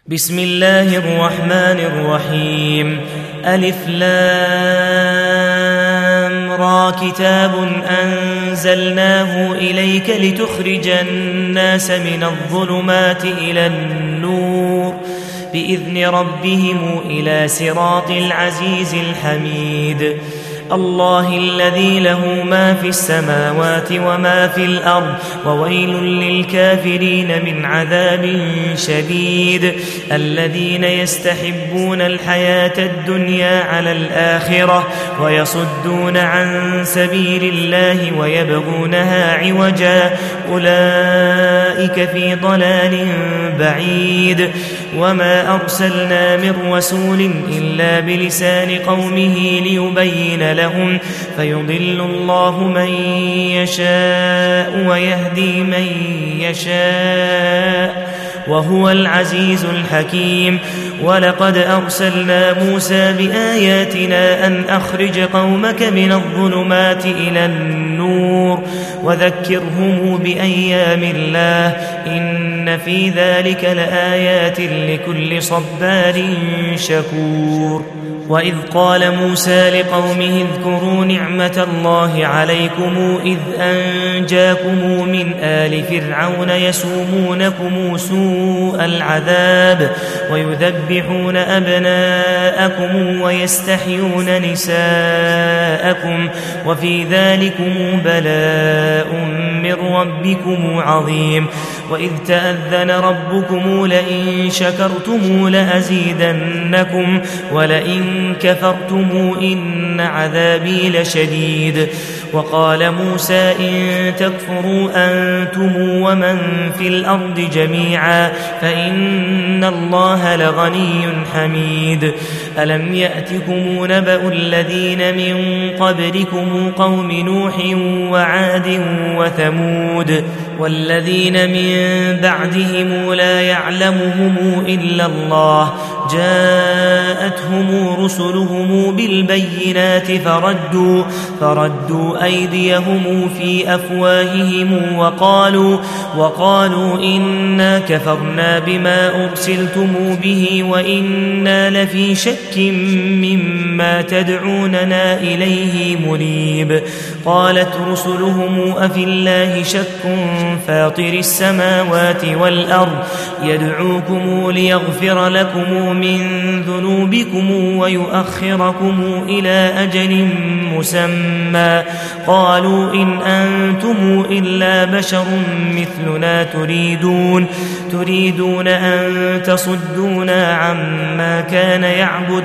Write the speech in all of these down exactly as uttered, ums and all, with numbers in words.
بسم الله الرحمن الرحيم. ألف لام را كتاب أنزلناه إليك لتخرج الناس من الظلمات إلى النور بإذن ربهم إلى صراط العزيز الحميد. الله الذي له ما في السماوات وما في الأرض وويل للكافرين من عذاب شديد. الذين يستحبون الحياة الدنيا على الآخرة ويصدون عن سبيل الله ويبغونها عوجا أولئك في ضلال بعيد. وما أرسلنا من رسول إلا بلسان قومه ليبين لهم فيضل الله من يشاء ويهدي من يشاء وهو العزيز الحكيم. ولقد أرسلنا موسى بآياتنا أن أخرج قومك من الظلمات إلى النور وذكرهم بأيام الله إن في ذلك لآيات لكل صبار شكور. وإذ قال موسى لقومه اذكروا نعمة الله عليكم إذ أنجاكم من آل فرعون يسومونكم سوء العذاب ويذبحون أبناءكم ويستحيون نساءكم وفي ذلكم بلاء من ربكم عظيم. وإذ تأذن ربكم لئن شكرتم لأزيدنكم ولئن كفرتم إن عذابي لشديد. وقال موسى إن تكفروا أنتم ومن في الأرض جميعا فإن الله لغني حميد. ألم يأتكم نبأ الذين من قبلكم قوم نوح وعاد وثمود والذين من بعدهم لا يعلمهم إلا الله جاءتهم رسلهم بالبينات فردوا, فردوا أيديهم في أفواههم وقالوا, وقالوا إنا كفرنا بما أرسلتم به وإنا لفي شك مما تدعوننا إليه مريب. قالت رسلهم أفي الله شك فاطر السماوات والأرض يدعوكم ليغفر لكم من ذنوبكم ويؤخركم إلى أجل مسمى قالوا إن أنتم إلا بشر مثلنا تريدون, تريدون أن تصدونا عما كان يعبد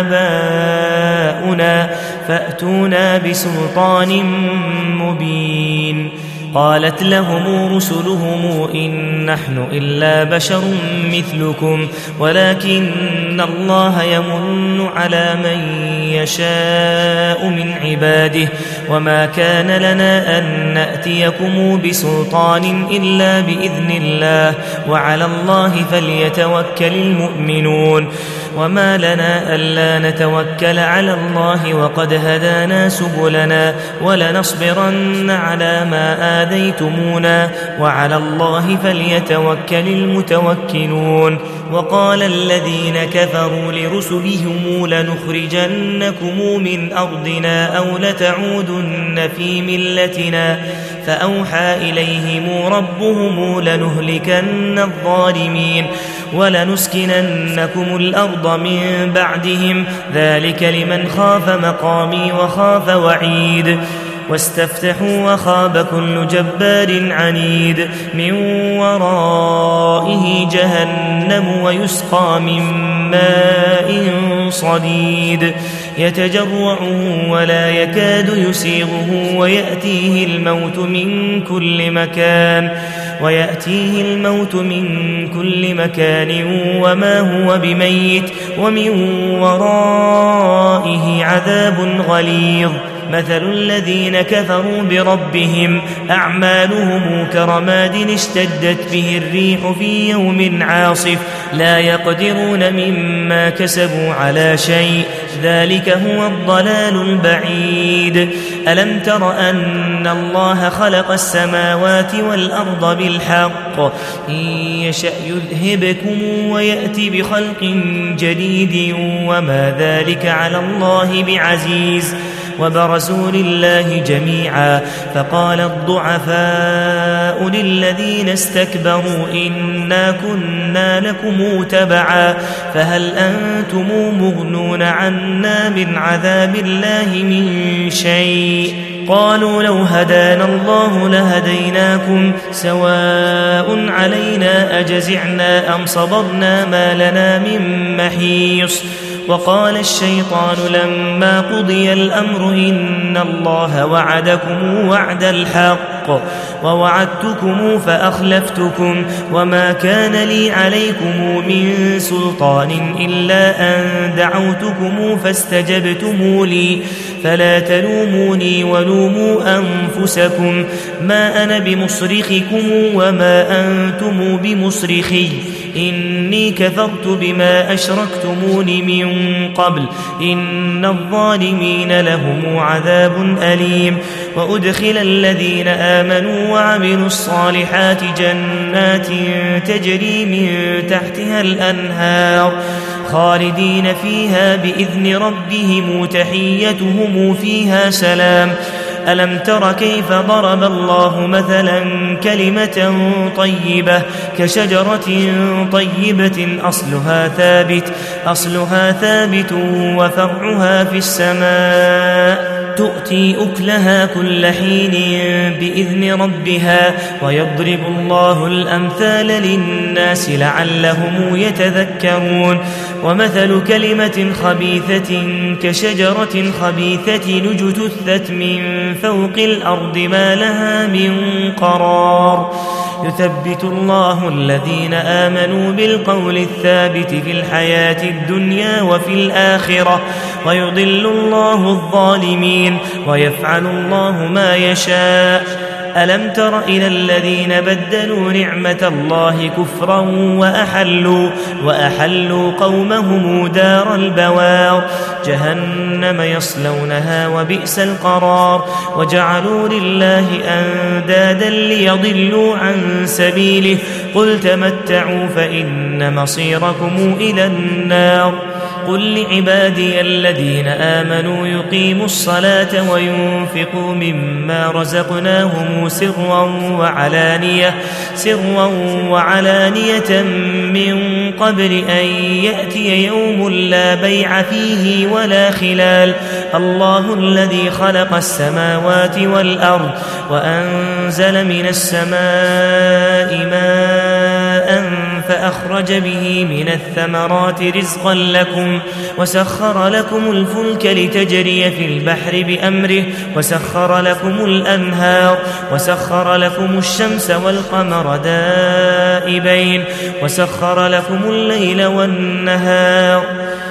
آباؤنا فأتونا بسلطان مبين. قالت لهم رسلهم إن نحن إلا بشر مثلكم ولكن الله يمن على من يشاء من عباده وما كان لنا أن نأتيكم بسلطان إلا بإذن الله وعلى الله فليتوكل المؤمنون. وما لنا ألا نتوكل على الله وقد هدانا سبلنا ولنصبرن على ما آذيتمونا وعلى الله فليتوكل المتوكلون. وقال الذين كفروا لرسلهم لنخرجنكم من أرضنا أو لتعودن في ملتنا فأوحى إليهم ربهم لنهلكن الظالمين ولنسكننكم الأرض من بعدهم ذلك لمن خاف مقامي وخاف وعيد. واستفتحوا وخاب كل جبار عنيد من ورائه جهنم ويسقى من ماء صديد يتجرعه ولا يكاد يسيغه ويأتيه الموت من كل مكان ويأتيه الموت من كل مكان وما هو بميت ومن ورائه عذاب غليظ. مثل الذين كفروا بربهم أعمالهم كرماد اشتدت به الريح في يوم عاصف لا يقدرون مما كسبوا على شيء ذلك هو الضلال البعيد. ألم تر أن الله خلق السماوات والأرض بالحق إن يشأ يذهبكم ويأتي بخلق جديد وما ذلك على الله بعزيز. وبرزوا لله جميعا فقال الضعفاء للذين استكبروا إنا كنا لكم تبعا فهل أنتم مغنون عنا من عذاب الله من شيء قالوا لو هدانا الله لهديناكم سواء علينا أجزعنا أم صبرنا ما لنا من محيص. وقال الشيطان لما قضي الأمر إن الله وعدكم وعد الحق ووعدتكم فأخلفتكم وما كان لي عليكم من سلطان إلا أن دعوتكم فاستجبتم لي فلا تلوموني ولوموا أنفسكم ما أنا بمصرخكم وما أنتم بمصرخي إني كفرت بما أشركتمون من قبل إن الظالمين لهم عذاب أليم. وأدخل الذين آمنوا وعملوا الصالحات جنات تجري من تحتها الأنهار خالدين فيها بإذن ربهم تحيتهم فيها سلام. ألم تر كيف ضرب الله مثلا كلمة طيبة كشجرة طيبة أصلها ثابت أصلها ثابت وفرعها في السماء تؤتي أكلها كل حين بإذن ربها ويضرب الله الأمثال للناس لعلهم يتذكرون. ومثل كلمة خبيثة كشجرة خبيثة اجتثت من فوق الأرض ما لها من قرار يثبت الله الذين آمنوا بالقول الثابت في الحياة الدنيا وفي الآخرة ويضل الله الظالمين ويفعل الله ما يشاء. ألم تر إلى الذين بدلوا نعمة الله كفرا وأحلوا, وأحلوا قومهم دار البوار جهنم يصلونها وبئس القرار وجعلوا لله أندادا ليضلوا عن سبيله قل تمتعوا فإن مصيركم إلى النار. قل لعبادي الذين آمنوا يقيموا الصلاة وينفقوا مما رزقناهم سرا وعلانية, سرا وعلانية من قبل أن يأتي يوم لا بيع فيه ولا خلال. الله الذي خلق السماوات والأرض وأنزل من السماء ماء فأخرج به من الثمرات رزقا لكم وسخر لكم الفلك لتجري في البحر بأمره وسخر لكم الأنهار وسخر لكم الشمس والقمر دائبين وسخر لكم الليل والنهار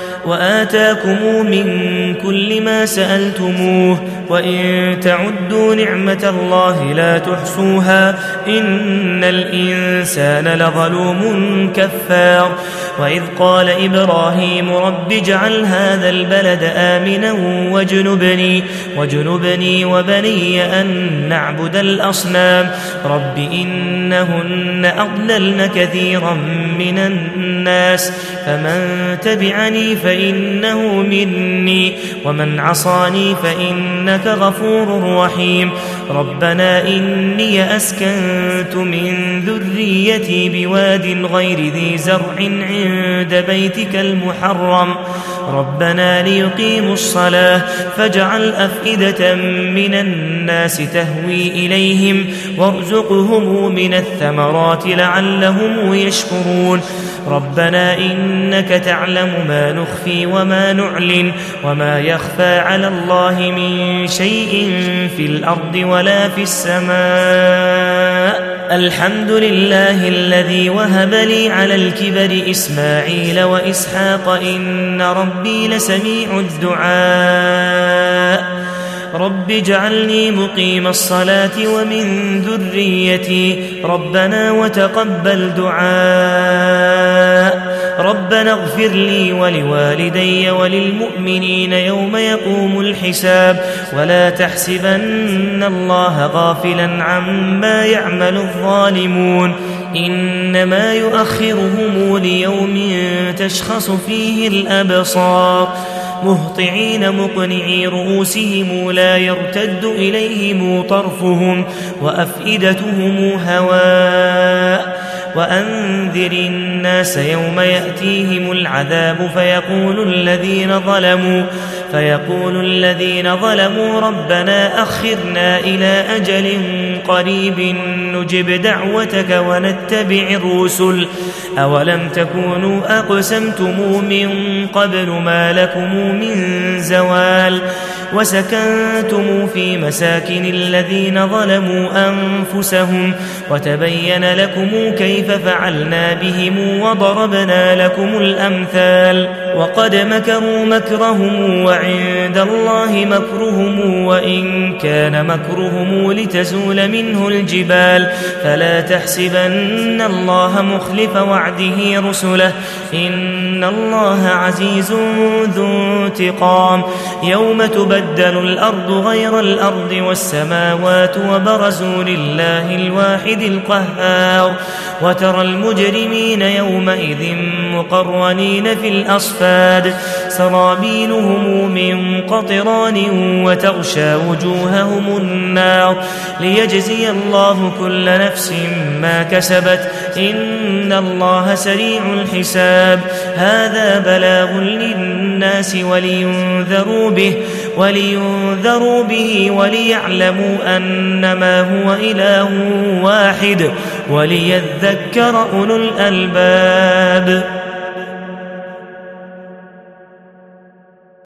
وآتاكم من كل ما سألتموه وإن تعدوا نعمة الله لا تحصوها إن الإنسان لظلوم كفار. وإذ قال إبراهيم رب اجعل هذا البلد آمنا واجنبني, واجنبني وبني أن نعبد الأصنام رب إنهن أضللن كثيرا من الناس فمن تبعني فإنه مني ومن عصاني فإنك غفور رحيم. ربنا إني أسكنت من ذريتي بواد غير ذي زرع عند بيتك المحرم ربنا ليقيموا الصلاة فاجعل أفئدة من الناس تهوي إليهم وارزقهم من الثمرات لعلهم يشكرون. ربنا إنك تعلم ما نخفي وما نعلن وما يخفى على الله من شيء في الأرض ولا في السماء. الحمد لله الذي وهب لي على الكبر إسماعيل وإسحاق إن ربي لسميع الدعاء. رب اجعلني مقيم الصلاة ومن ذريتي ربنا وتقبل دعاء ربنا اغفر لي ولوالدي وللمؤمنين يوم يقوم الحساب ولا تحسبن الله غافلا عما يعمل الظالمون إنما يؤخرهم ليوم تشخص فيه الأبصار مهطعين مقنعي رؤوسهم لا يرتد إليهم طرفهم وأفئدتهم هواء وأنذر الناس يوم يأتيهم العذاب فيقول الذين ظلموا فيقول الذين ظلموا ربنا أخرنا إلى أجل قريب نجب دعوتك ونتبع الرسل أولم تكونوا أقسمتم من قبل ما لكم من زوال وسكنتم في مساكن الذين ظلموا أنفسهم وتبين لكم كيف فعلنا بهم وضربنا لكم الأمثال وقد مكروا مكرهم وعند الله مكرهم وإن كان مكرهم لتزول منه الجبال فلا تحسبن الله مخلف وعده رسله إن الله عزيز ذو انتقام يوم تبدل الأرض غير الأرض والسماوات وبرزوا لله الواحد القهار وترى المجرمين يومئذ مقرنين في الأصفاد سرابيلهم من قطران وتغشى وجوههم النار ليجزي الله كل نفس ما كسبت إن الله سريع الحساب هذا بلاغ للناس ولينذروا به ولينذروا به وليعلموا أنما هو إله واحد وليذكر أولو الألباب